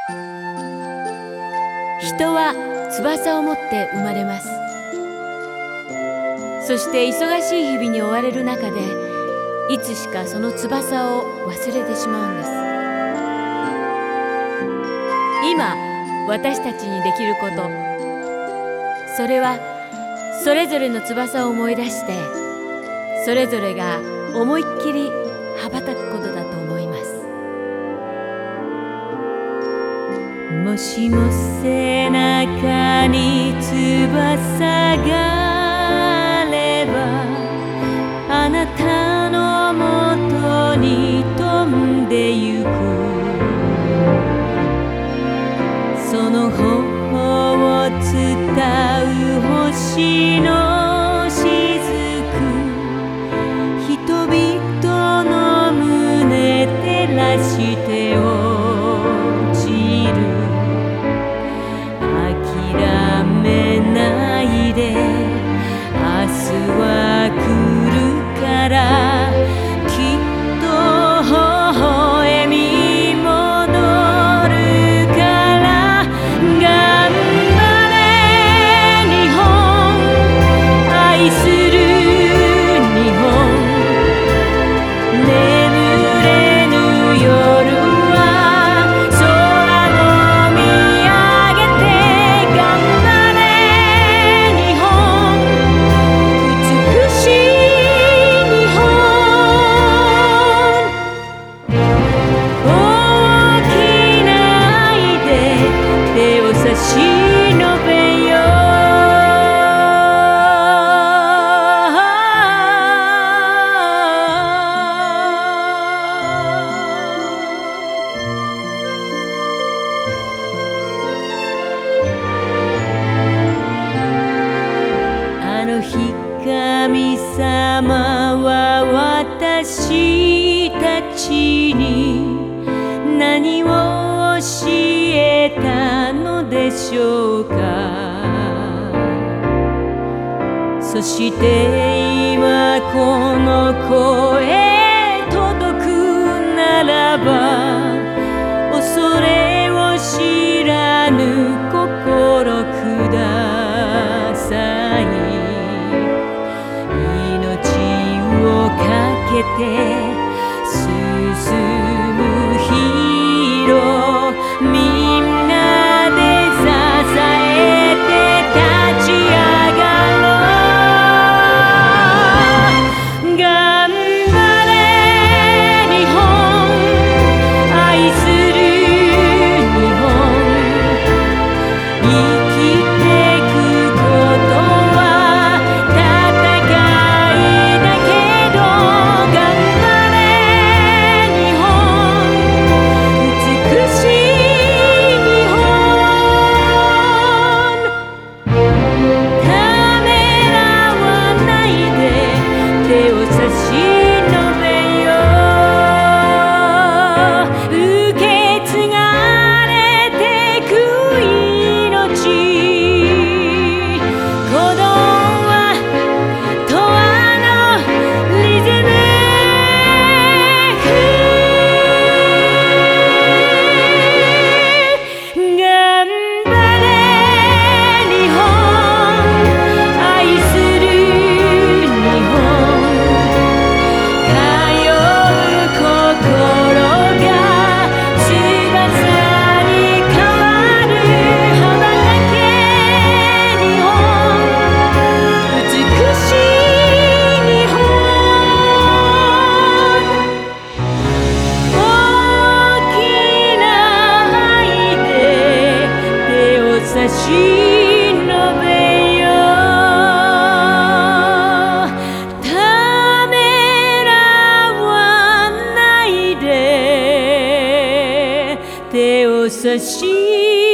人は翼を持って生まれます。そして忙しい日々に追われる中で、いつしかその翼を忘れてしまうんです。今私たちにできること、それはそれぞれの翼を思い出して、それぞれが思いっきり羽ばたくことだと思います。もしも背中に翼があれば、あなたのもとに飛んでゆく。その方法を伝う星の雫、人々の胸照らして落ちる。諦めないで、明日は来るから、きっと微笑み戻るから。頑張れ日本、愛する日本。眠れぬ夜は空を見上げて。頑張れ日本、美しい日本。大きな愛で手を差し伸べよう。あの日神様は私たちに何を教えたのでしょうか。そして今この声届くならば、恐れを知らぬ心ください。命をかけて進むヒーロー、みんなで支えて立ち上がろう。頑張れ日本、愛する日本。生きてくことは戦いだけど、頑張れ日本、美しい日本。ためらわないで手を差し伸べよう。受け継がれてく命、鼓動は永遠のリズム。頑張れ日本、愛する日本。通う心が翼に変わる。羽ばたけ日本、美しい日本。大きな愛で手を差し伸べよう。ためらわないで手を差し